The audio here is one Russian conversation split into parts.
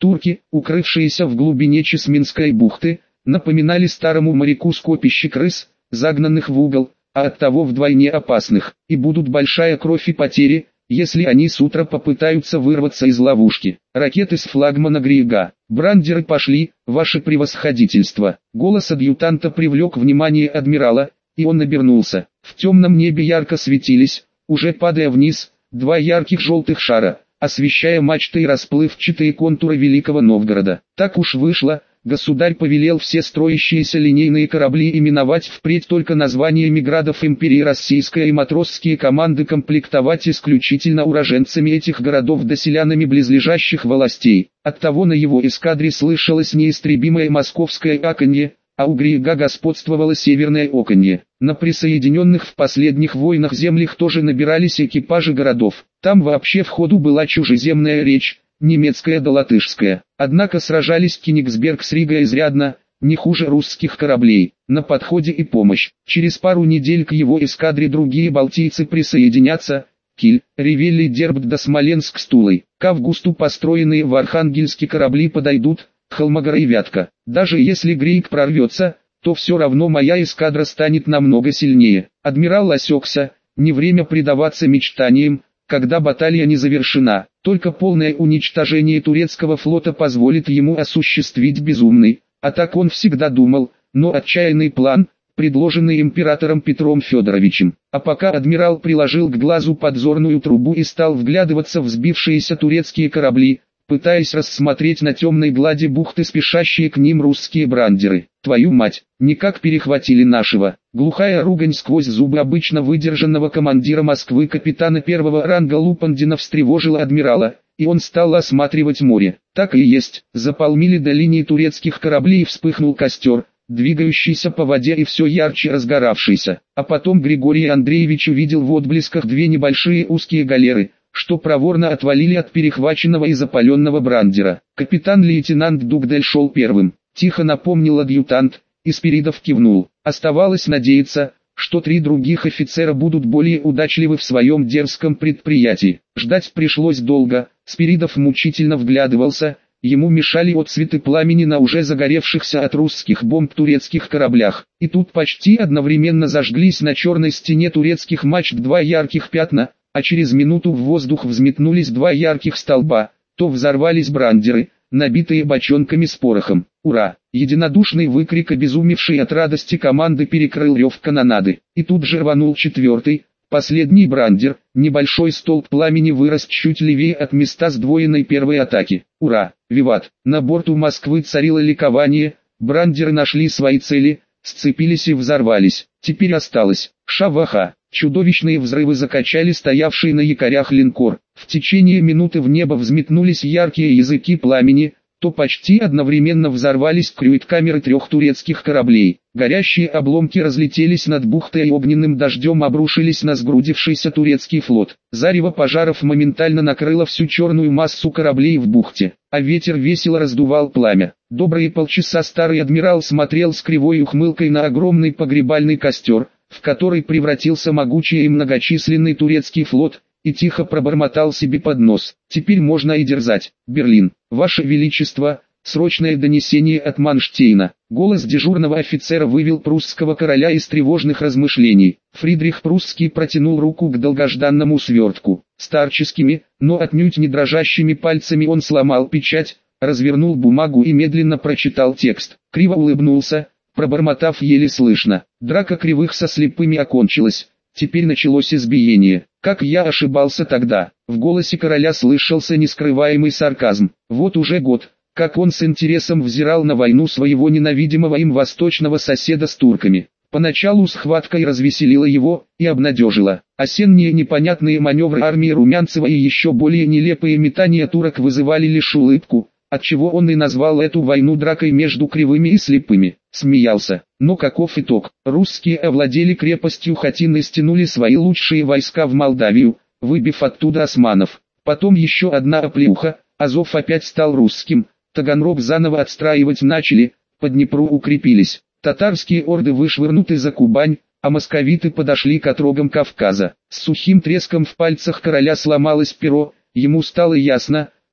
Турки, укрывшиеся в глубине Чесменской бухты, напоминали старому моряку скопище крыс, загнанных в угол, а оттого вдвойне опасных, и будут большая кровь и потери, если они с утра попытаются вырваться из ловушки. Ракеты с флагмана Грига. Брандеры пошли, ваше превосходительство. Голос адъютанта привлек внимание адмирала, и он обернулся. В темном небе ярко светились, уже падая вниз, два ярких желтых шара, освещая мачты и расплывчатые контуры Великого Новгорода. Так уж вышло, государь повелел все строящиеся линейные корабли именовать впредь только названиями градов империи российской и матросские команды комплектовать исключительно уроженцами этих городов да селянами близлежащих властей. Оттого на его эскадре слышалось неистребимое московское аканье, а у Грига господствовало северное оканье. На присоединенных в последних войнах землях тоже набирались экипажи городов. Там вообще в ходу была чужеземная речь, немецкая да латышская. Однако сражались Кенигсберг с Ригой изрядно, не хуже русских кораблей. На подходе и помощь. Через пару недель к его эскадре другие балтийцы присоединятся. Киль, Ревелли, Дербт да Смоленск с Тулой. К августу построенные в Архангельске корабли подойдут, Холмогор и Вятка. Даже если Грейк прорвется, то все равно моя эскадра станет намного сильнее. Адмирал осекся, не время предаваться мечтаниям, когда баталия не завершена. Только полное уничтожение турецкого флота позволит ему осуществить безумный, а так он всегда думал, но отчаянный план, предложенный императором Петром Федоровичем. А пока адмирал приложил к глазу подзорную трубу и стал вглядываться в сбившиеся турецкие корабли, пытаясь рассмотреть на темной глади бухты спешащие к ним русские брандеры. Твою мать, никак перехватили нашего. Глухая ругань сквозь зубы обычно выдержанного командира Москвы капитана первого ранга Лупандина встревожила адмирала, и он стал осматривать море. Так и есть, за полмили до линии турецких кораблей вспыхнул костер, двигающийся по воде и все ярче разгоравшийся. А потом Григорий Андреевич увидел в отблесках две небольшие узкие галеры, что проворно отвалили от перехваченного и запаленного брандера. Капитан-лейтенант Дугдаль шел первым. Тихо напомнил адъютант, и Спиридов кивнул. Оставалось надеяться, что три других офицера будут более удачливы в своем дерзком предприятии. Ждать пришлось долго, Спиридов мучительно вглядывался, ему мешали отсветы пламени на уже загоревшихся от русских бомб турецких кораблях. И тут почти одновременно зажглись на черной стене турецких мачт два ярких пятна, а через минуту в воздух взметнулись два ярких столба, то взорвались брандеры, набитые бочонками с порохом. Ура! Единодушный выкрик обезумевшей от радости команды перекрыл рев канонады. И тут же рванул четвертый, последний брандер, небольшой столб пламени вырос чуть левее от места сдвоенной первой атаки. Ура! Виват! На борту Москвы царило ликование, брандеры нашли свои цели, сцепились и взорвались. Теперь осталось шаваха. Чудовищные взрывы закачали стоявший на якорях линкор. В течение минуты в небо взметнулись яркие языки пламени, то почти одновременно взорвались крюит-камеры трех турецких кораблей. Горящие обломки разлетелись над бухтой и огненным дождем обрушились на сгрудившийся турецкий флот. Зарево пожаров моментально накрыло всю черную массу кораблей в бухте, а ветер весело раздувал пламя. Добрые полчаса старый адмирал смотрел с кривой ухмылкой на огромный погребальный костер, в который превратился могучий и многочисленный турецкий флот, и тихо пробормотал себе под нос. Теперь можно и дерзать. Берлин, Ваше Величество, срочное донесение от Манштейна. Голос дежурного офицера вывел прусского короля из тревожных размышлений. Фридрих Прусский протянул руку к долгожданному свертку. Старческими, но отнюдь не дрожащими пальцами он сломал печать, развернул бумагу и медленно прочитал текст. Криво улыбнулся, пробормотав еле слышно. Драка кривых со слепыми окончилась. Теперь началось избиение. Как я ошибался тогда. В голосе короля слышался нескрываемый сарказм. Вот уже год, как он с интересом взирал на войну своего ненавидимого им восточного соседа с турками. Поначалу схватка и развеселила его, и обнадежила. Осенние непонятные маневры армии Румянцева и еще более нелепые метания турок вызывали лишь улыбку, отчего он и назвал эту войну дракой между кривыми и слепыми. Смеялся. Но каков итог? Русские овладели крепостью Хатин и стянули свои лучшие войска в Молдавию, выбив оттуда османов. Потом еще одна оплеуха, Азов опять стал русским, Таганрог заново отстраивать начали, по Днепру укрепились. Татарские орды вышвырнуты за Кубань, а московиты подошли к отрогам Кавказа. С сухим треском в пальцах короля сломалось перо, ему стало ясно,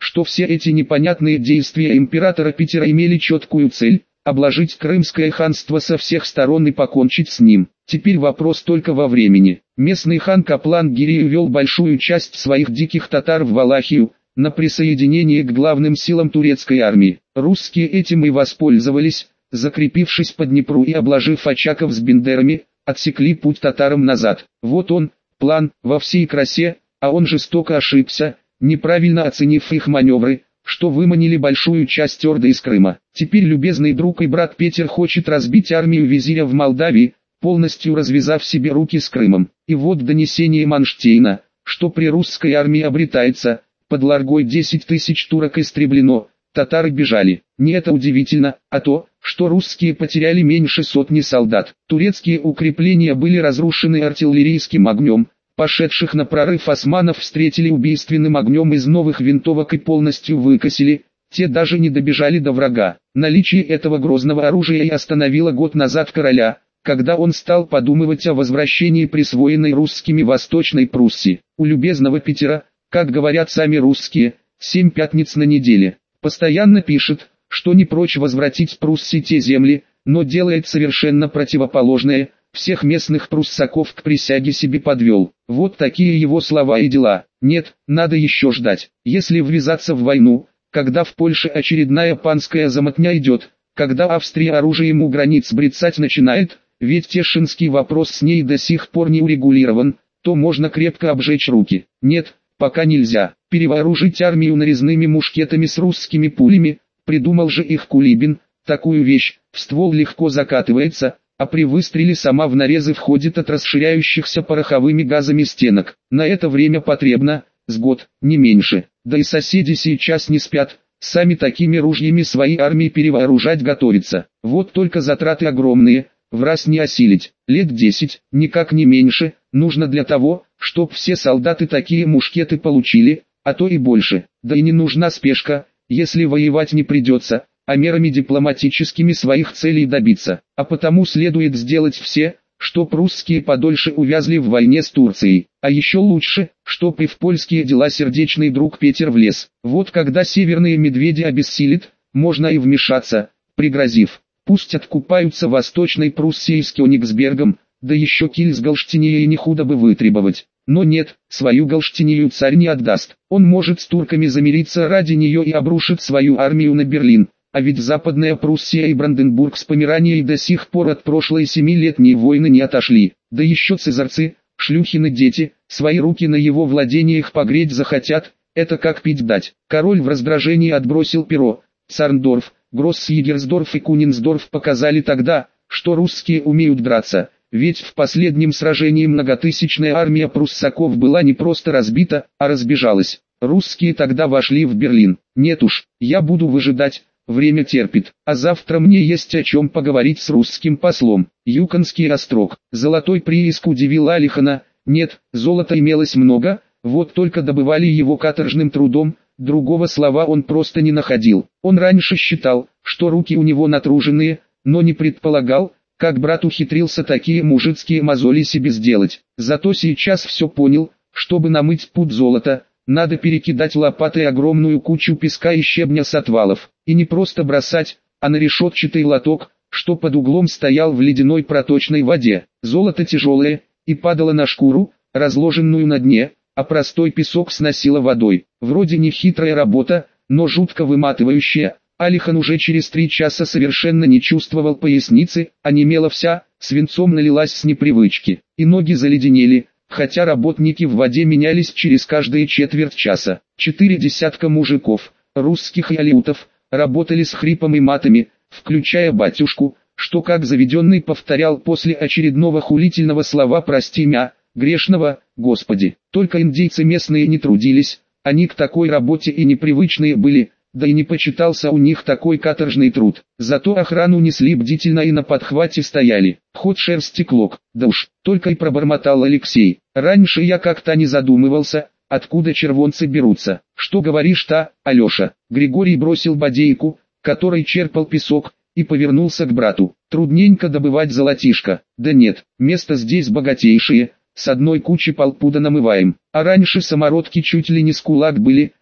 что все эти непонятные действия императора Питера имели четкую цель – обложить Крымское ханство со всех сторон и покончить с ним. Теперь вопрос только во времени. Местный хан Каплан Гирей увел большую часть своих диких татар в Валахию, на присоединение к главным силам турецкой армии. Русские этим и воспользовались, закрепившись по Днепру и обложив очаков с бендерами, отсекли путь татарам назад. Вот он, план, во всей красе, а он жестоко ошибся, неправильно оценив их маневры, что выманили большую часть орды из Крыма. Теперь любезный друг и брат Петр хочет разбить армию визиря в Молдавии, полностью развязав себе руки с Крымом. И вот донесение Манштейна, что при русской армии обретается, под Ларгой 10 тысяч турок истреблено, татары бежали. Не это удивительно, а то, что русские потеряли меньше сотни солдат. Турецкие укрепления были разрушены артиллерийским огнем, пошедших на прорыв османов встретили убийственным огнем из новых винтовок и полностью выкосили, те даже не добежали до врага. Наличие этого грозного оружия и остановило год назад короля, когда он стал подумывать о возвращении присвоенной русскими Восточной Пруссии. У любезного Питера, как говорят сами русские, 7 пятниц на неделе. Постоянно пишет, что не прочь возвратить Пруссии те земли, но делает совершенно противоположное, всех местных пруссаков к присяге себе подвел. Вот такие его слова и дела. Нет, надо еще ждать. Если ввязаться в войну, когда в Польше очередная панская замотня идет, когда Австрия оружием у границ брецать начинает, ведь Тешинский вопрос с ней до сих пор не урегулирован, то можно крепко обжечь руки. Нет, пока нельзя. Перевооружить армию нарезными мушкетами с русскими пулями, придумал же их Кулибин, такую вещь, в ствол легко закатывается, а при выстреле сама в нарезы входит от расширяющихся пороховыми газами стенок. На это время потребно, с год, не меньше. Да и соседи сейчас не спят, сами такими ружьями свои армии перевооружать готовятся. Вот только затраты огромные, в раз не осилить. Лет 10, никак не меньше, нужно для того, чтоб все солдаты такие мушкеты получили, а то и больше. Да и не нужна спешка, если воевать не придется, а мерами дипломатическими своих целей добиться. А потому следует сделать все, чтоб русские подольше увязли в войне с Турцией. А еще лучше, чтоб и в польские дела сердечный друг Петр влез. Вот когда северные медведи обессилит, можно и вмешаться, пригрозив: пусть откупаются Восточной Пруссией с Кёнигсбергом, да еще киль с Галштинией не худо бы вытребовать. Но нет, свою Галштинию царь не отдаст. Он может с турками замириться ради нее и обрушит свою армию на Берлин. А ведь Западная Пруссия и Бранденбург с Померанией до сих пор от прошлой 7-летней войны не отошли. Да еще цезарцы, шлюхины дети, свои руки на его владениях погреть захотят, это как пить дать. Король в раздражении отбросил перо. Царндорф, Гроссьегерсдорф и Кунинсдорф показали тогда, что русские умеют драться. Ведь в последнем сражении многотысячная армия пруссаков была не просто разбита, а разбежалась. Русские тогда вошли в Берлин. Нет уж, я буду выжидать, время терпит. А завтра мне есть о чем поговорить с русским послом. Юконский острог. Золотой прииск удивил Алихана. Нет, золота имелось много, вот только добывали его каторжным трудом, другого слова он просто не находил. Он раньше считал, что руки у него натруженные, но не предполагал, как брат ухитрился такие мужицкие мозоли себе сделать. Зато сейчас все понял, чтобы намыть пуд золота, надо перекидать лопатой огромную кучу песка и щебня с отвалов. И не просто бросать, а на решетчатый лоток, что под углом стоял в ледяной проточной воде. Золото тяжелое, и падало на шкуру, разложенную на дне, а простой песок сносило водой. Вроде не хитрая работа, но жутко выматывающая. Алихан уже через 3 часа совершенно не чувствовал поясницы, онемела вся, свинцом налилась с непривычки, и ноги заледенели, хотя работники в воде менялись через каждые четверть часа. 4 десятка мужиков, русских и алеутов, работали с хрипом и матами, включая батюшку, что как заведенный повторял после очередного хулительного слова «прости мя», грешного, Господи. Только индейцы местные не трудились, они к такой работе и непривычные были, да и не почитался у них такой каторжный труд. Зато охрану несли бдительно и на подхвате стояли. Ход шерсти клок, да уж, только и пробормотал Алексей. Раньше я как-то не задумывался, откуда червонцы берутся. Что говоришь-то, Алеша? Григорий бросил бодейку, которой черпал песок, и повернулся к брату. Трудненько добывать золотишко. Да нет, место здесь богатейшее, с одной кучи полпуда намываем. А раньше самородки чуть ли не с кулак были,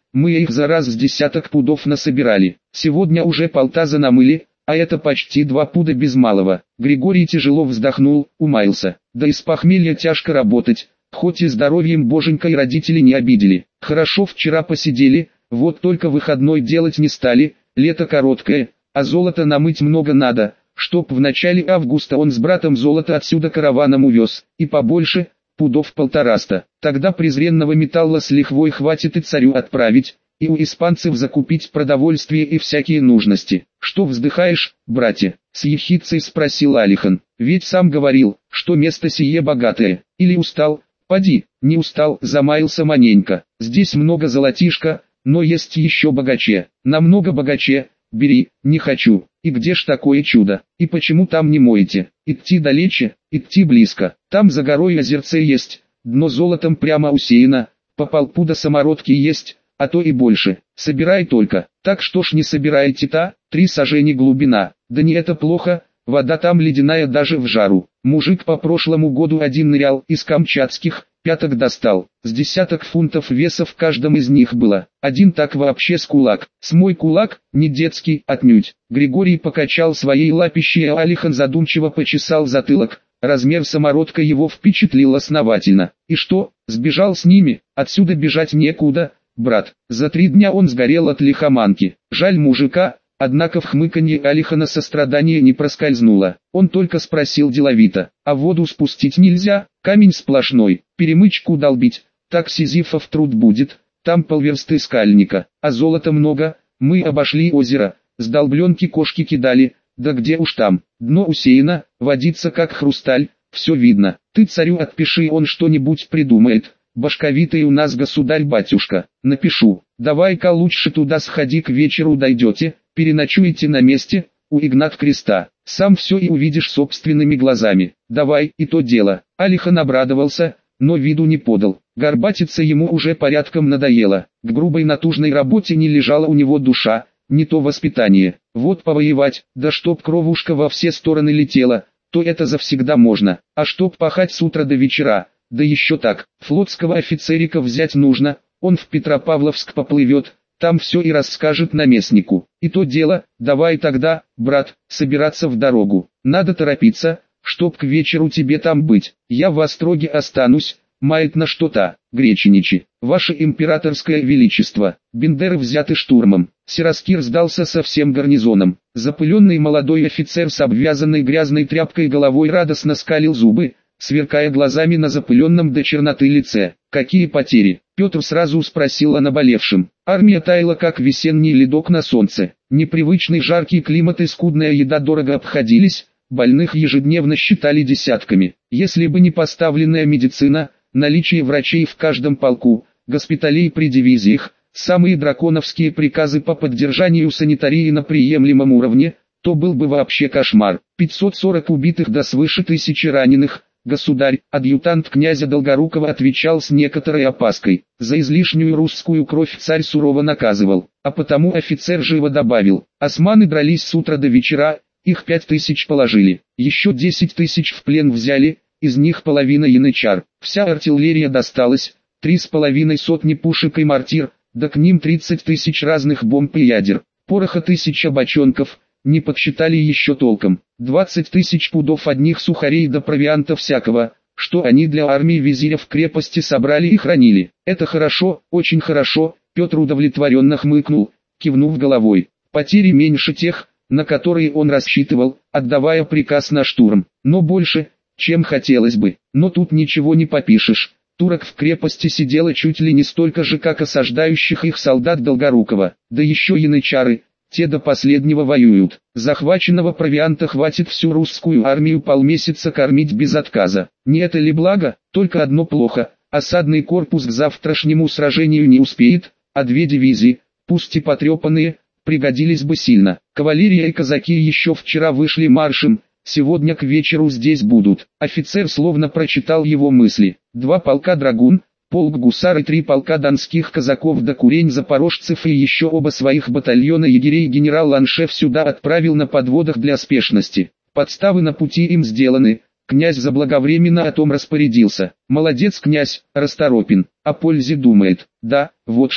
мы их за раз с десяток пудов насобирали. Сегодня уже полтаза намыли, а это почти 2 пуда без малого. Григорий тяжело вздохнул, умаился. Да и с похмелья тяжко работать, хоть и здоровьем боженька и родители не обидели. Хорошо вчера посидели, вот только выходной делать не стали, лето короткое, а золото намыть много надо, чтоб в начале августа он с братом золото отсюда караваном увез, и побольше, пудов 150. Тогда презренного металла с лихвой хватит и царю отправить, и у испанцев закупить продовольствие и всякие нужности. Что вздыхаешь, братья? С ехидцей спросил Алихан. Ведь сам говорил, что место сие богатое. Или устал? Поди, не устал, замаялся маненько. Здесь много золотишка, но есть еще богаче. Намного богаче. Бери, не хочу. И где ж такое чудо? И почему там не моете? Идти далече, идти близко. Там за горой озерце есть, дно золотом прямо усеяно, по полпуда самородки есть, а то и больше. Собирай только. Так что ж не собираете-то? 3 сажени глубина. Да не это плохо, вода там ледяная даже в жару. Мужик по прошлому году один нырял из камчатских, 5 достал. С десяток фунтов веса в каждом из них было. Один так вообще с кулак. С мой кулак, не детский, отнюдь. Григорий покачал своей лапищей, а Алихан задумчиво почесал затылок. Размер самородка его впечатлил основательно. И что, сбежал с ними? Отсюда бежать некуда, брат. За 3 дня он сгорел от лихоманки. Жаль мужика. Однако в хмыканье Алихана сострадание не проскользнуло. Он только спросил деловито: а воду спустить нельзя? Камень сплошной, перемычку долбить, так Сизифов труд будет. Там полверсты скальника, а золота много. Мы обошли озеро, с долбленки кошки кидали, да где уж там. Дно усеяно, водится как хрусталь, все видно. Ты царю отпиши, он что-нибудь придумает. Башковитый у нас государь-батюшка. Напишу. Давай-ка лучше туда сходи, к вечеру дойдете, переночуете на месте, у Игнат Креста. Сам все и увидишь собственными глазами. Давай, и то дело. Алихан обрадовался, но виду не подал. Горбатиться ему уже порядком надоело. К грубой натужной работе не лежала у него душа, не то воспитание. Вот повоевать, да чтоб кровушка во все стороны летела, то это завсегда можно. А чтоб пахать с утра до вечера, да еще так, флотского офицерика взять нужно, он в Петропавловск поплывет, там все и расскажет наместнику. И то дело, давай тогда, брат, собираться в дорогу. Надо торопиться, чтоб к вечеру тебе там быть. Я в Остроге останусь, маятно что-то, Греченичи. Ваше императорское величество, Бендеры взяты штурмом. Сираскир сдался со всем гарнизоном. Запыленный молодой офицер с обвязанной грязной тряпкой головой радостно скалил зубы, сверкая глазами на запыленном до черноты лице. Какие потери? Петр сразу спросил о наболевшем. Армия таяла как весенний ледок на солнце. Непривычный жаркий климат и скудная еда дорого обходились, больных ежедневно считали десятками. Если бы не поставленная медицина, наличие врачей в каждом полку, госпиталей при дивизиях, самые драконовские приказы по поддержанию санитарии на приемлемом уровне, то был бы вообще кошмар. 540 убитых да свыше 1000 раненых. Государь, адъютант князя Долгорукова отвечал с некоторой опаской. За излишнюю русскую кровь царь сурово наказывал, а потому офицер живо добавил: османы дрались с утра до вечера, их 5000 положили, еще 10 000 в плен взяли, из них половина янычар. Вся артиллерия досталась, 3,5 сотни пушек и мортир, да к ним 30 000 разных бомб и ядер, пороха 1000 бочонков. Не подсчитали еще толком. 20 000 пудов одних сухарей до провианта всякого, что они для армии визиря в крепости собрали и хранили. Это хорошо, очень хорошо. Петр удовлетворенно хмыкнул, кивнув головой. Потери меньше тех, на которые он рассчитывал, отдавая приказ на штурм. Но больше, чем хотелось бы. Но тут ничего не попишешь. Турок в крепости сидело чуть ли не столько же, как осаждающих их солдат Долгорукова. Да еще янычары. Те до последнего воюют. Захваченного провианта хватит всю русскую армию полмесяца кормить без отказа. Не это ли благо? Только одно плохо. Осадный корпус к завтрашнему сражению не успеет, а 2 дивизии, пусть и потрепанные, пригодились бы сильно. Кавалерия и казаки еще вчера вышли маршем, сегодня к вечеру здесь будут. Офицер словно прочитал его мысли. 2 полка драгун, полк гусар и 3 полка донских казаков да курень запорожцев и еще оба своих батальона егерей генерал Ланшев сюда отправил на подводах для спешности. Подставы на пути им сделаны, князь заблаговременно о том распорядился. Молодец князь, расторопен, о пользе думает. Да, вот что,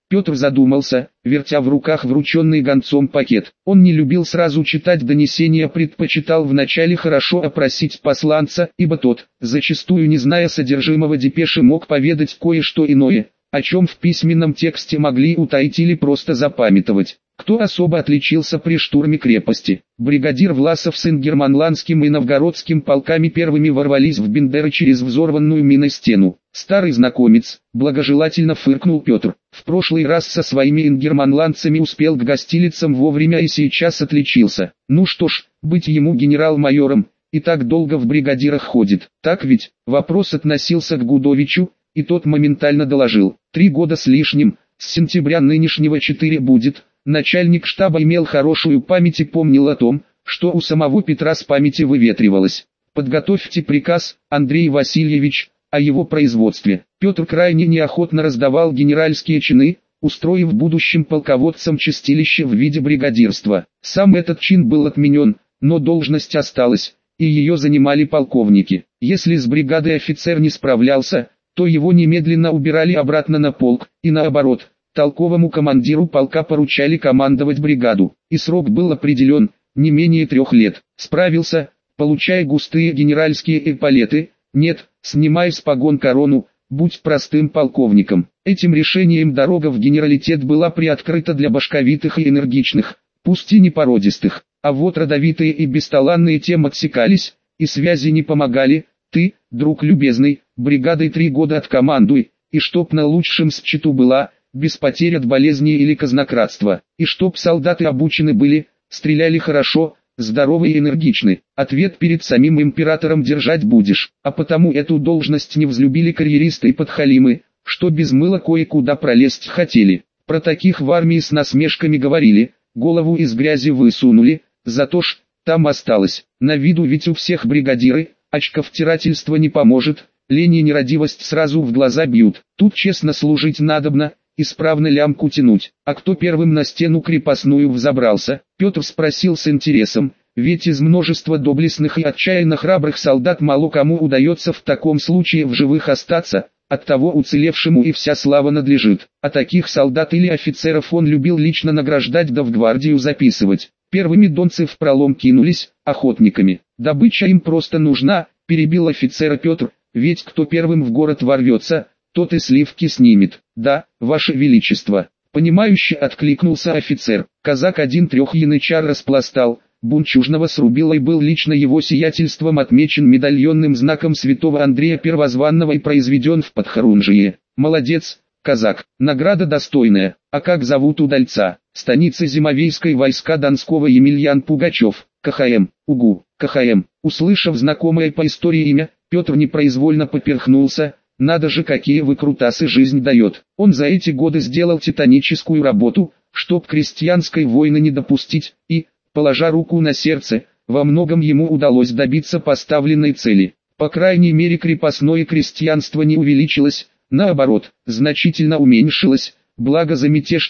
Петр задумался, вертя в руках врученный гонцом пакет. Он не любил сразу читать донесения, предпочитал вначале хорошо опросить посланца, ибо тот, зачастую не зная содержимого депеши, мог поведать кое-что иное, о чем в письменном тексте могли утаить или просто запамятовать. Кто особо отличился при штурме крепости? Бригадир Власов с ингерманландским и новгородским полками первыми ворвались в Бендеры через взорванную миной стену. Старый знакомец, благожелательно фыркнул Петр. В прошлый раз со своими ингерманландцами успел к гостилицам вовремя и сейчас отличился. Ну что ж, быть ему генерал-майором, и так долго в бригадирах ходит. Так ведь? Вопрос относился к Гудовичу, и тот моментально доложил. 3 года с лишним, с сентября нынешнего 4 будет. Начальник штаба имел хорошую память и помнил о том, что у самого Петра с памяти выветривалось. Подготовьте приказ, Андрей Васильевич, о его производстве. Петр крайне неохотно раздавал генеральские чины, устроив будущим полководцам чистилище в виде бригадирства. Сам этот чин был отменен, но должность осталась, и ее занимали полковники. Если с бригадой офицер не справлялся, то его немедленно убирали обратно на полк, и наоборот. Толковому командиру полка поручали командовать бригаду, и срок был определен, не менее 3 лет. Справился, получая густые генеральские эполеты, нет, снимай с погон корону, будь простым полковником. Этим решением дорога в генералитет была приоткрыта для башковитых и энергичных, пусть и не породистых, а вот родовитые и бесталанные тем отсекались, и связи не помогали. Ты, друг любезный, бригадой 3 года откомандуй, и чтоб на лучшем счету была, без потерь от болезни или казнократства, и чтоб солдаты обучены были, стреляли хорошо, здоровы и энергичны. Ответ перед самим императором держать будешь, а потому эту должность не взлюбили карьеристы и подхалимы, что без мыла кое-куда пролезть хотели. Про таких в армии с насмешками говорили, голову из грязи высунули, зато ж, там осталось. На виду ведь у всех бригадиры, очковтирательство не поможет, лень и нерадивость сразу в глаза бьют. Тут честно служить надобно, исправно лямку тянуть. А кто первым на стену крепостную взобрался? Петр спросил с интересом, ведь из множества доблестных и отчаянно храбрых солдат мало кому удается в таком случае в живых остаться, оттого уцелевшему и вся слава надлежит. А таких солдат или офицеров он любил лично награждать да в гвардию записывать. Первыми донцы в пролом кинулись, охотниками. Добыча им просто нужна, перебил офицера Петр, ведь кто первым в город ворвется, тот и сливки снимет. Да, ваше величество. Понимающе откликнулся офицер. Казак один 3 янычар распластал, бунчужного срубила и был лично его сиятельством отмечен медальонным знаком святого Андрея Первозванного и произведен в подхорунжие. Молодец, казак, награда достойная. А как зовут удальца? Станица Зимовейской войска Донского Емельян Пугачев, КХМ, УГУ, КХМ. Услышав знакомое по истории имя, Петр непроизвольно поперхнулся. Надо же, какие выкрутасы жизнь дает. Он за эти годы сделал титаническую работу, чтоб крестьянской войны не допустить, и, положа руку на сердце, во многом ему удалось добиться поставленной цели. По крайней мере, крепостное крестьянство не увеличилось, наоборот, значительно уменьшилось, благо за мятеж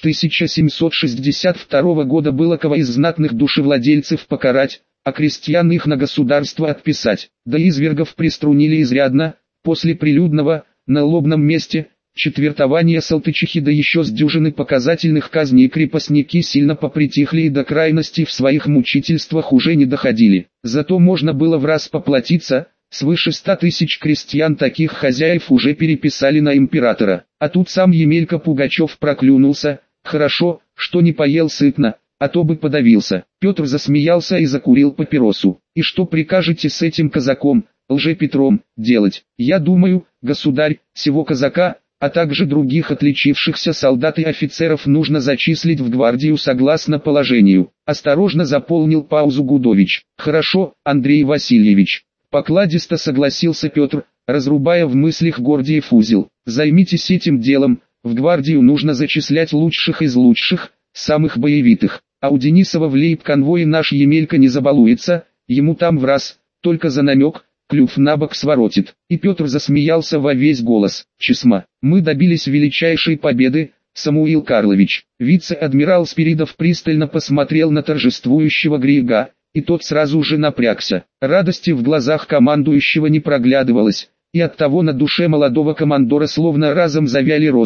1762 года было кого из знатных душевладельцев покарать, а крестьян их на государство отписать, да извергов приструнили изрядно. После прилюдного, на лобном месте, четвертования Салтычихи да еще с дюжины показательных казней крепостники сильно попритихли и до крайности в своих мучительствах уже не доходили. Зато можно было в раз поплатиться, свыше 100 тысяч крестьян таких хозяев уже переписали на императора. А тут сам Емелька Пугачев проклюнулся, хорошо, что не поел сытно, а то бы подавился. Петр засмеялся и закурил папиросу. И что прикажете с этим казаком, Лжепетром, делать? Я думаю, государь, сего казака, а также других отличившихся солдат и офицеров нужно зачислить в гвардию согласно положению. Осторожно заполнил паузу Гудович. Хорошо, Андрей Васильевич. Покладисто согласился Петр, разрубая в мыслях Гордиев узел. Займитесь этим делом, в гвардию нужно зачислять лучших из лучших, самых боевитых. А у Денисова в лейб-конвое наш Емелька не забалуется, ему там в раз, только за намек, клюв на бок своротит. И Петр засмеялся во весь голос. Чесма, мы добились величайшей победы, Самуил Карлович. Вице-адмирал Спиридов пристально посмотрел на торжествующего Грига, и тот сразу же напрягся. Радости в глазах командующего не проглядывалось, и оттого на душе молодого командора словно разом завяли розы,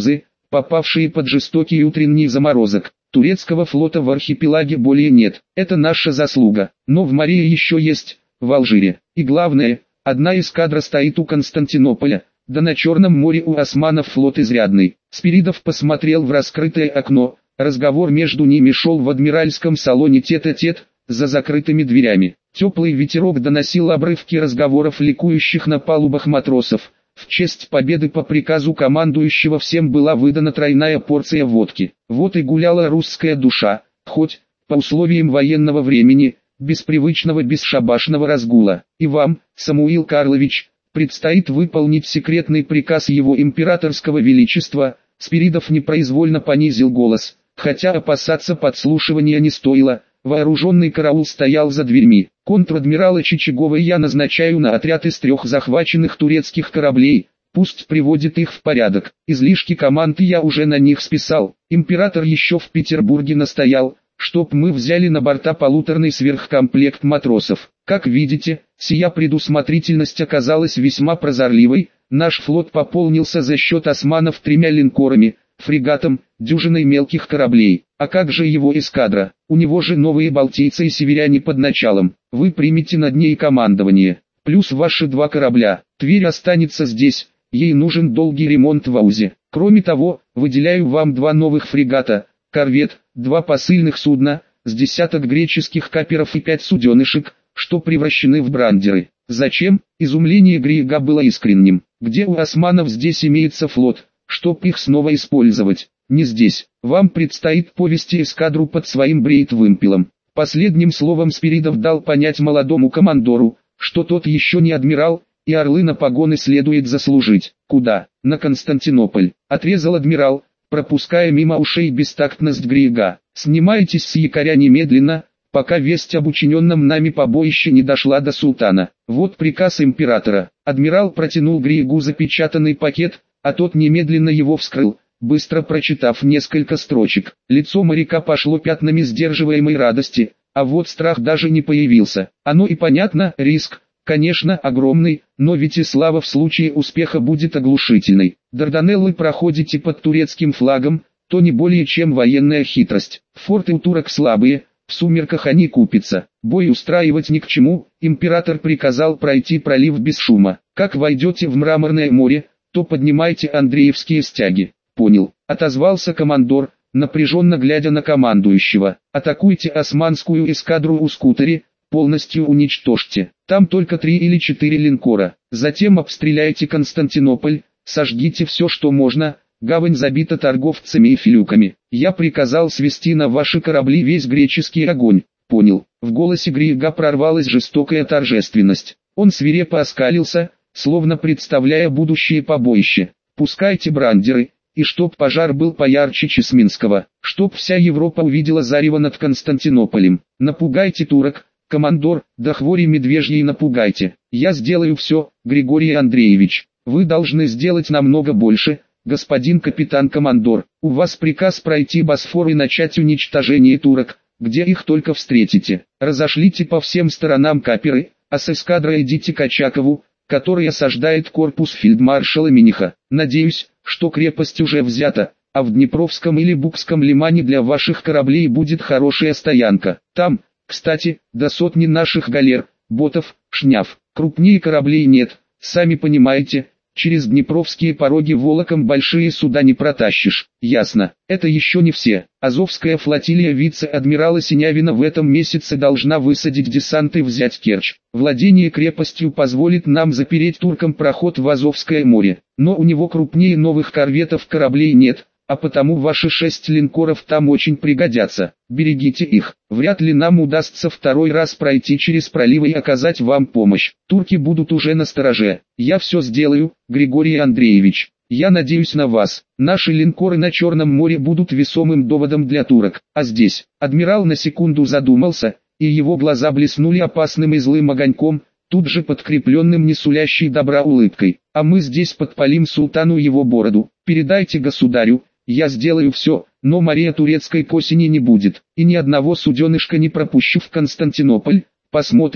попавшие под жестокий утренний заморозок. Турецкого флота в архипелаге более нет, это наша заслуга, но в море еще есть, в Алжире. И главное, одна эскадра стоит у Константинополя, да на Черном море у османов флот изрядный. Спиридов посмотрел в раскрытое окно, разговор между ними шел в адмиральском салоне тет-а-тет, за закрытыми дверями. Теплый ветерок доносил обрывки разговоров ликующих на палубах матросов. В честь победы по приказу командующего всем была выдана тройная порция водки. Вот и гуляла русская душа, хоть, по условиям военного времени, без привычного бесшабашного разгула. И вам, Самуил Карлович, предстоит выполнить секретный приказ его императорского величества. Спиридов непроизвольно понизил голос, хотя опасаться подслушивания не стоило. Вооруженный караул стоял за дверьми. Контр-адмирала Чичагова я назначаю на отряд из 3 захваченных турецких кораблей. Пусть приводит их в порядок. Излишки команд я уже на них списал. Император еще в Петербурге настоял, чтоб мы взяли на борта полуторный сверхкомплект матросов. Как видите, сия предусмотрительность оказалась весьма прозорливой. Наш флот пополнился за счет османов 3 линкорами, фрегатом, дюжиной мелких кораблей. А как же его эскадра? У него же новые балтийцы и северяне под началом. Вы примете над ней командование. Плюс ваши 2 корабля. Тверь останется здесь. Ей нужен долгий ремонт в Аузе. Кроме того, выделяю вам 2 новых фрегата, корвет, 2 посыльных судна, с десяток греческих каперов и 5 суденышек, что превращены в брандеры. Зачем? Изумление Грига было искренним. Где у османов здесь имеется флот, чтоб их снова использовать? Не здесь. Вам предстоит повести эскадру под своим брейт-вымпелом. Последним словом Спиридов дал понять молодому командору, что тот еще не адмирал, и орлы на погоны следует заслужить. Куда? На Константинополь, отрезал адмирал, пропуская мимо ушей бестактность Грига. Снимайтесь с якоря немедленно, пока весть об учиненном нами побоище не дошла до султана. Вот приказ императора. Адмирал протянул Григу запечатанный пакет, а тот немедленно его вскрыл, быстро прочитав несколько строчек. Лицо моряка пошло пятнами сдерживаемой радости, а вот страх даже не появился. Оно и понятно, риск, конечно, огромный, но ведь и слава в случае успеха будет оглушительной. Дарданеллы проходите под турецким флагом, то не более чем военная хитрость. Форты у турок слабые, в сумерках они купятся. Бой устраивать ни к чему, император приказал пройти пролив без шума. Как войдете в Мраморное море, то поднимайте Андреевские стяги. Понял, отозвался командор, напряженно глядя на командующего. Атакуйте османскую эскадру у Скутери, полностью уничтожьте. Там только 3 или 4 линкора. Затем обстреляйте Константинополь, сожгите все, что можно. Гавань забита торговцами и филюками. Я приказал свести на ваши корабли весь греческий огонь. Понял. В голосе Грига прорвалась жестокая торжественность. Он свирепо оскалился, словно представляя будущее побоище. Пускайте брандеры, и чтоб пожар был поярче Чесминского, чтоб вся Европа увидела зарево над Константинополем. Напугайте турок, командор, до хвори медвежьей напугайте. Я сделаю все, Григорий Андреевич. Вы должны сделать намного больше, господин капитан-командор. У вас приказ пройти Босфор и начать уничтожение турок, где их только встретите. Разошлите по всем сторонам каперы, а с эскадрой идите к Очакову, который осаждает корпус фельдмаршала Миниха. Надеюсь, что крепость уже взята, а в Днепровском или Букском лимане для ваших кораблей будет хорошая стоянка. Там, кстати, до 100 наших галер, ботов, шняв. Крупнее кораблей нет, сами понимаете. Через Днепровские пороги волоком большие суда не протащишь. Ясно. Это еще не все. Азовская флотилия вице-адмирала Синявина в этом месяце должна высадить десант и взять Керчь. Владение крепостью позволит нам запереть туркам проход в Азовское море. Но у него крупнее новых корветов кораблей нет, а потому ваши 6 линкоров там очень пригодятся. Берегите их. Вряд ли нам удастся второй раз пройти через проливы и оказать вам помощь. Турки будут уже настороже. Я все сделаю, Григорий Андреевич. Я надеюсь на вас. Наши линкоры на Черном море будут весомым доводом для турок. А здесь, адмирал на секунду задумался, и его глаза блеснули опасным и злым огоньком, тут же подкрепленным не сулящей добра улыбкой. А мы здесь подпалим султану его бороду. Передайте государю. Я сделаю все, но Мария Турецкой к осени не будет, и ни одного суденышка не пропущу в Константинополь. Посмотрим,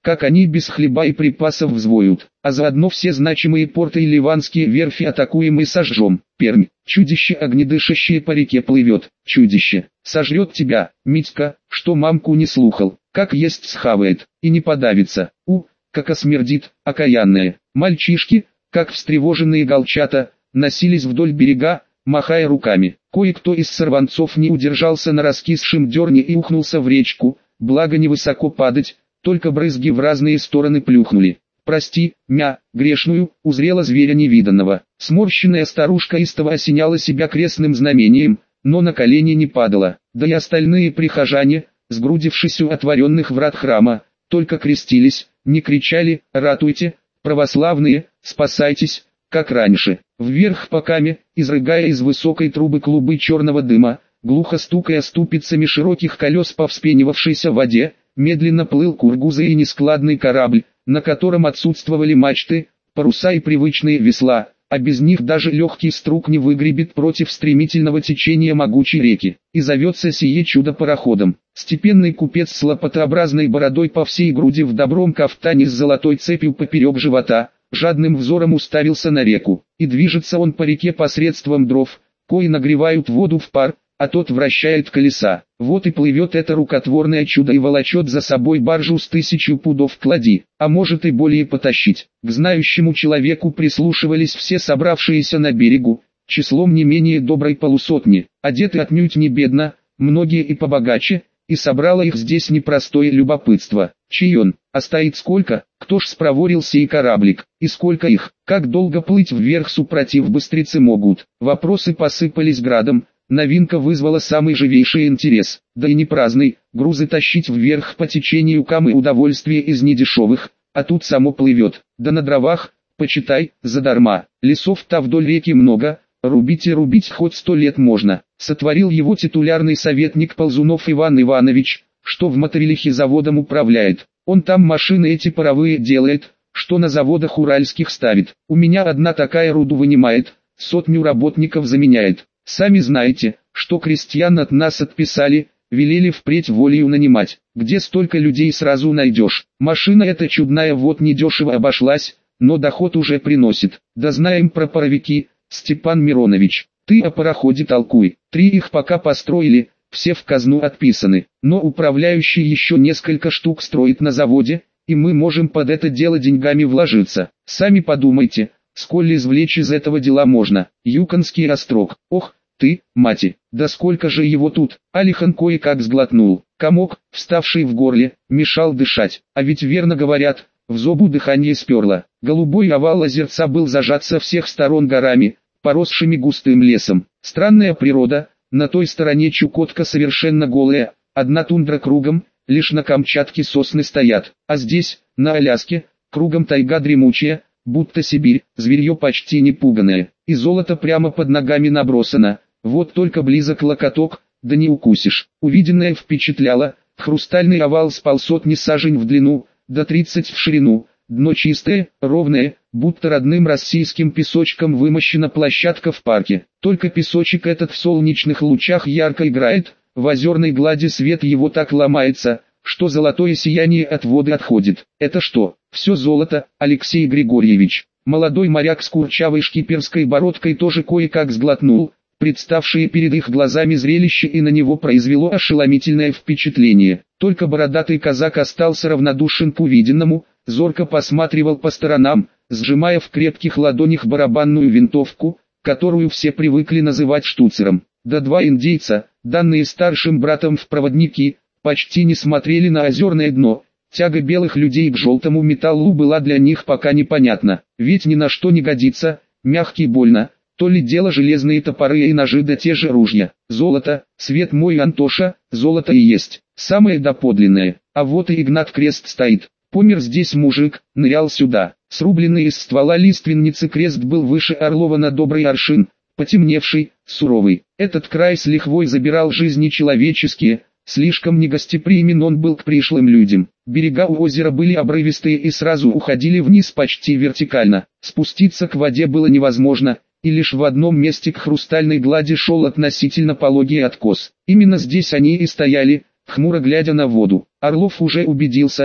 как они без хлеба и припасов взвоют, а заодно все значимые порты и ливанские верфи атакуем и сожжем. Пермь, чудище огнедышащее по реке плывет, чудище, сожрет тебя, Митька, что мамку не слухал, как есть схавает, и не подавится, как осмердит, окаянное. Мальчишки, как встревоженные голчата, носились вдоль берега, махая руками. Кое-кто из сорванцов не удержался на раскисшем дерне и ухнулся в речку, благо невысоко падать, только брызги в разные стороны плюхнули. «Прости, грешную», узрела зверя невиданного. Сморщенная старушка истово осеняла себя крестным знамением, но на колени не падала. Да и остальные прихожане, сгрудившись у отворенных врат храма, только крестились, не кричали «Ратуйте, православные, спасайтесь», как раньше. Вверх по каме, изрыгая из высокой трубы клубы черного дыма, глухо стукая ступицами широких колес по вспенивавшейся воде, медленно плыл кургузый и нескладный корабль, на котором отсутствовали мачты, паруса и привычные весла, а без них даже легкий струк не выгребет против стремительного течения могучей реки. И зовется сие чудо пароходом. Степенный купец с лопатообразной бородой по всей груди в добром кафтане с золотой цепью поперек живота, жадным взором уставился на реку, и движется он по реке посредством дров, кои нагревают воду в пар, а тот вращает колеса. Вот и плывет это рукотворное чудо и волочет за собой баржу с 1000 пудов клади, а может и более потащить. К знающему человеку прислушивались все собравшиеся на берегу, числом не менее доброй полусотни, одеты отнюдь не бедно, многие и побогаче, и собрало их здесь непростое любопытство. Чей он, а стоит сколько, кто ж спроворил сей кораблик, и сколько их, как долго плыть вверх супротив быстрицы могут. Вопросы посыпались градом, новинка вызвала самый живейший интерес, да и не праздный, грузы тащить вверх по течению камы удовольствие из недешевых, а тут само плывет, да на дровах, почитай, задарма, лесов-то вдоль реки много, рубить и рубить хоть 100 лет можно. Сотворил его титулярный советник Ползунов Иван Иванович, что в Мотовилихе заводом управляет. Он там машины эти паровые делает, что на заводах уральских ставит. У меня одна такая руду вынимает, 100 работников заменяет. Сами знаете, что крестьян от нас отписали, велели впредь волею нанимать. Где столько людей сразу найдешь? Машина эта чудная вот недешево обошлась, но доход уже приносит. Да знаем про паровики, Степан Миронович. Ты о пароходе толкуй. 3 их пока построили, все в казну отписаны. Но управляющий еще несколько штук строит на заводе, и мы можем под это дело деньгами вложиться. Сами подумайте, сколь извлечь из этого дела можно. Юконский острог. Ох, ты, мати, да сколько же его тут. Алихан кое-как сглотнул. Комок, вставший в горле, мешал дышать. А ведь верно говорят, в зобу дыхание сперло. Голубой овал озерца был зажат со всех сторон горами, поросшими густым лесом. Странная природа, на той стороне Чукотка совершенно голая, одна тундра кругом, лишь на Камчатке сосны стоят, а здесь, на Аляске, кругом тайга дремучая, будто Сибирь, зверье почти не пуганое, и золото прямо под ногами набросано, вот только близок локоток, да не укусишь. Увиденное впечатляло, хрустальный овал с 150 сажень в длину, до 30 в ширину, дно чистое, ровное, будто родным российским песочком вымощена площадка в парке. Только песочек этот в солнечных лучах ярко играет, в озерной глади свет его так ломается, что золотое сияние от воды отходит. Это что? Все золото, Алексей Григорьевич. Молодой моряк с курчавой шкиперской бородкой тоже кое-как сглотнул. Представшее перед их глазами зрелище и на него произвело ошеломительное впечатление. Только бородатый казак остался равнодушен к увиденному, зорко посматривал по сторонам, сжимая в крепких ладонях барабанную винтовку, которую все привыкли называть штуцером. Да 2 индейца, данные старшим братом в проводники, почти не смотрели на озерное дно. Тяга белых людей к желтому металлу была для них пока непонятна, ведь ни на что не годится, мягкий больно. То ли дело железные топоры и ножи да те же ружья. Золото, свет мой Антоша, золото и есть, самое доподлинное. А вот и Игнат крест стоит. Помер здесь мужик, нырял сюда. Срубленный из ствола лиственницы крест был выше Орлова на добрый аршин, потемневший, суровый. Этот край с лихвой забирал жизни человеческие, слишком негостеприимен он был к пришлым людям. Берега у озера были обрывистые и сразу уходили вниз почти вертикально. Спуститься к воде было невозможно, и лишь в одном месте к хрустальной глади шел относительно пологий откос. Именно здесь они и стояли, хмуро глядя на воду. Орлов уже убедился,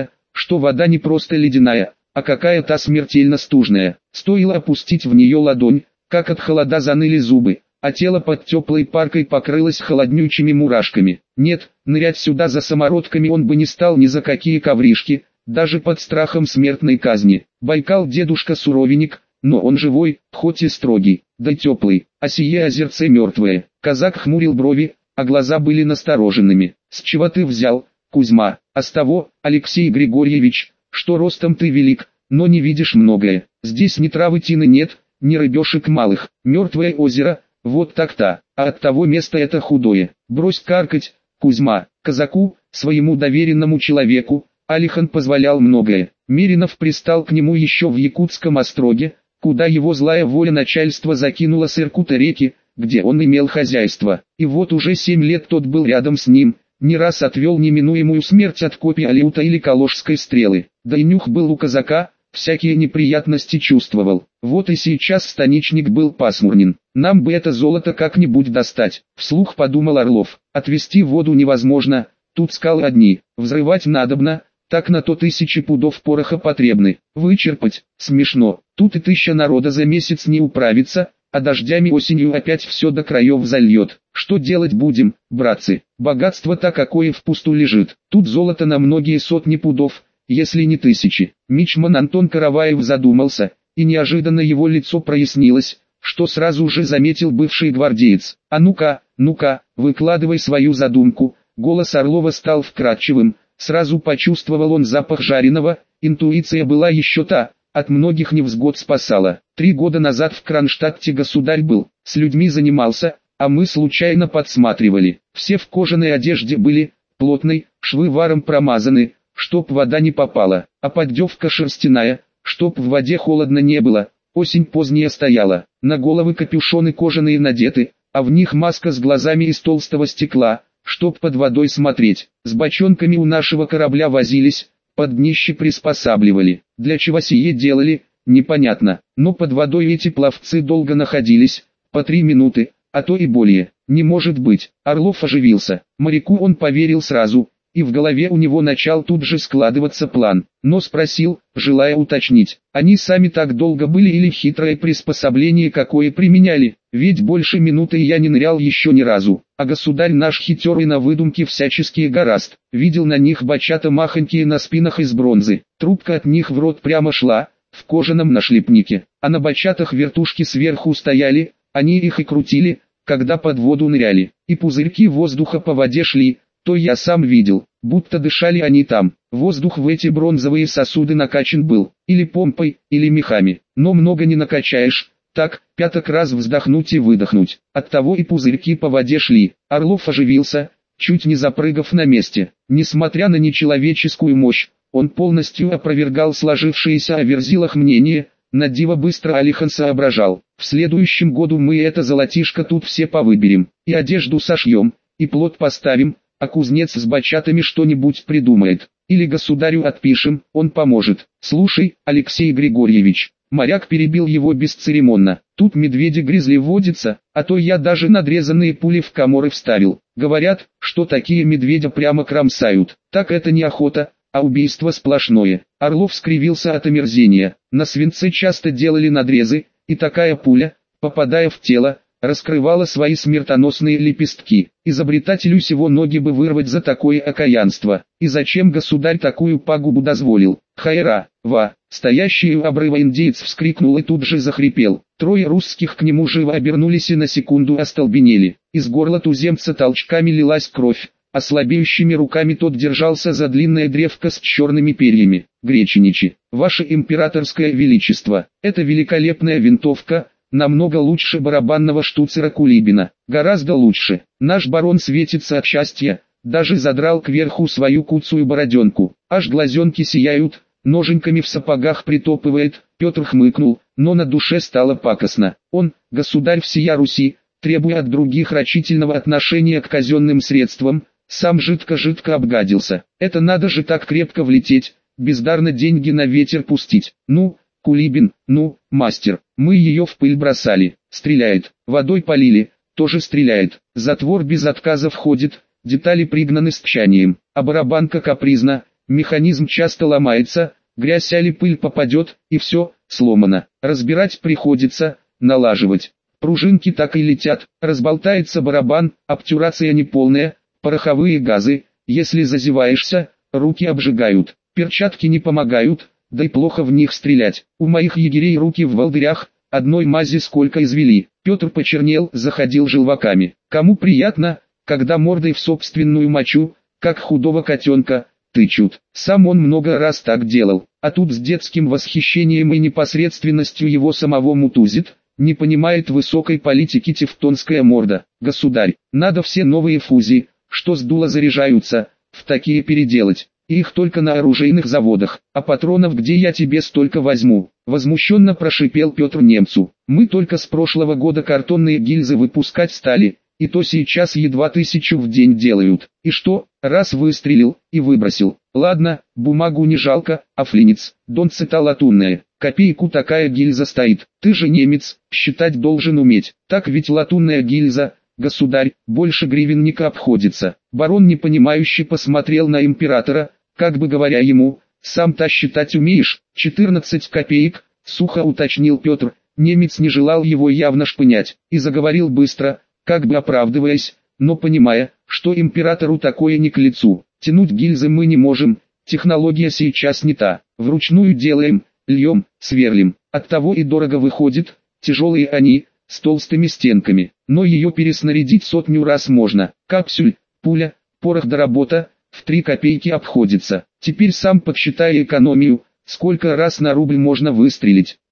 что вода не просто ледяная, а какая-то смертельно стужная. Стоило опустить в нее ладонь, как от холода заныли зубы, а тело под теплой паркой покрылось холоднючими мурашками. Нет, нырять сюда за самородками он бы не стал ни за какие ковришки, даже под страхом смертной казни. Байкал дедушка суровенек, но он живой, хоть и строгий, да теплый, а сие озерце мертвое. Казак хмурил брови, а глаза были настороженными. «С чего ты взял, Кузьма?» «А с того, Алексей Григорьевич, что ростом ты велик, но не видишь многое. Здесь ни травы тины нет, ни рыбешек малых, мертвое озеро, вот так-то, а от того места это худое. Брось каркать, Кузьма». Казаку, своему доверенному человеку, Алихан позволял многое. Миринов пристал к нему еще в Якутском остроге, куда его злая воля начальства закинула с Иркута-реки, где он имел хозяйство. И вот уже 7 лет тот был рядом с ним, не раз отвел неминуемую смерть от копий Алиута или Калужской стрелы. Да и нюх был у казака, всякие неприятности чувствовал. Вот и сейчас станичник был пасмурнен. «Нам бы это золото как-нибудь достать», — вслух подумал Орлов. «Отвести воду невозможно, тут скалы одни, взрывать надобно, так на то 1000 пудов пороха потребны. Вычерпать, смешно, тут и 1000 народа за месяц не управится, а дождями осенью опять все до краев зальет. Что делать будем, братцы? Богатство-то какое впусту лежит. Тут золото на многие сотни пудов, если не 1000. Мичман Антон Караваев задумался, и неожиданно его лицо прояснилось, что сразу же заметил бывший гвардеец. «А ну-ка, выкладывай свою задумку». Голос Орлова стал вкрадчивым, сразу почувствовал он запах жареного, интуиция была еще та, от многих невзгод спасала. 3 года назад в Кронштадте государь был, с людьми занимался, а мы случайно подсматривали. Все в кожаной одежде были, плотной, швы варом промазаны, чтоб вода не попала, а поддевка шерстяная, чтоб в воде холодно не было. Осень поздняя стояла, на головы капюшоны кожаные надеты, а в них маска с глазами из толстого стекла, чтоб под водой смотреть. С бочонками у нашего корабля возились, под днище приспосабливали. Для чего сие делали, непонятно, но под водой эти пловцы долго находились, по 3 минуты, а то и более. Не может быть. Орлов оживился. Моряку он поверил сразу, и в голове у него начал тут же складываться план, но спросил, желая уточнить, они сами так долго были или хитрое приспособление какое применяли, ведь больше минуты я не нырял еще ни разу, а государь наш хитер и на выдумки всяческие горазд, видел на них бачата махонькие на спинах из бронзы, трубка от них в рот прямо шла, в кожаном нашлепнике, а на бачатах вертушки сверху стояли, они их и крутили, когда под воду ныряли, и пузырьки воздуха по воде шли, то я сам видел, будто дышали они там. Воздух в эти бронзовые сосуды накачан был, или помпой, или мехами, но много не накачаешь, так, 5 раз вздохнуть и выдохнуть. Оттого и пузырьки по воде шли. Орлов оживился, чуть не запрыгав на месте. Несмотря на нечеловеческую мощь, он полностью опровергал сложившееся о Верзилах мнение, на диво быстро Алихан соображал. В следующем году мы это золотишко тут все повыберем, и одежду сошьем, и плот поставим, а кузнец с бачатами что-нибудь придумает. Или государю отпишем, он поможет. Слушай, Алексей Григорьевич, моряк перебил его бесцеремонно. Тут медведи-гризли водятся, а то я даже надрезанные пули в коморы вставил. Говорят, что такие медведя прямо кромсают. Так это не охота, а убийство сплошное. Орлов скривился от омерзения. На свинце часто делали надрезы, и такая пуля, попадая в тело, раскрывала свои смертоносные лепестки. Изобретателю сего ноги бы вырвать за такое окаянство. И зачем государь такую пагубу дозволил? Хайра, ва! Стоящий у обрыва индеец вскрикнул и тут же захрипел. 3 русских к нему живо обернулись и на секунду остолбенели. Из горла туземца толчками лилась кровь, а слабеющими руками тот держался за длинное древко с черными перьями. Греченичи, ваше императорское величество, это великолепная винтовка, намного лучше барабанного штуцера Кулибина, гораздо лучше. Наш барон светится от счастья, даже задрал кверху свою куцую бороденку, аж глазенки сияют, ноженьками в сапогах притопывает. Петр хмыкнул, но на душе стало пакостно. Он, государь всея Руси, требуя от других рачительного отношения к казенным средствам, сам жидко-жидко обгадился. Это надо же так крепко влететь, бездарно деньги на ветер пустить. Ну, Кулибин, ну, мастер, мы ее в пыль бросали, стреляет, водой полили, тоже стреляет, затвор без отказа входит, детали пригнаны с тщанием, а барабанка капризна, Механизм часто ломается, грязь или пыль попадет, и все, сломано. Разбирать приходится, налаживать. Пружинки так и летят, разболтается барабан, обтюрация неполная, пороховые газы, если зазеваешься, руки обжигают. Перчатки не помогают, да и плохо в них стрелять. У моих егерей руки в волдырях, одной мази сколько извели. Петр почернел, заходил желваками. Кому приятно, когда мордой в собственную мочу, как худого котенка, тычут. Сам он много раз так делал, а тут с детским восхищением и непосредственностью его самого мутузит, не понимает высокой политики тевтонская морда. Государь, надо все новые фузи, что с дула заряжаются, в такие переделать. И их только на оружейных заводах, а патронов где я тебе столько возьму? Возмущенно прошипел Петр немцу. Мы только с прошлого года картонные гильзы выпускать стали, и то сейчас едва 1000 в день делают. И что, раз выстрелил и выбросил. Ладно, бумагу не жалко, а флинец, донцета латунная. Копейку такая гильза стоит. Ты же немец, считать должен уметь. Так ведь латунная гильза, государь, больше гривенника обходится. Барон непонимающе посмотрел на императора, как бы говоря ему, сам-то считать умеешь, 14 копеек, сухо уточнил Петр. Немец не желал его явно шпынять, и заговорил быстро, как бы оправдываясь, но понимая, что императору такое не к лицу. Тянуть гильзы мы не можем, технология сейчас не та, вручную делаем, льем, сверлим, оттого и дорого выходит, тяжелые они, с толстыми стенками, но ее переснарядить 100 раз можно. Капсюль, пуля, порох да работа, в 3 копейки обходится. Теперь сам подсчитай экономию, сколько раз на рубль можно выстрелить.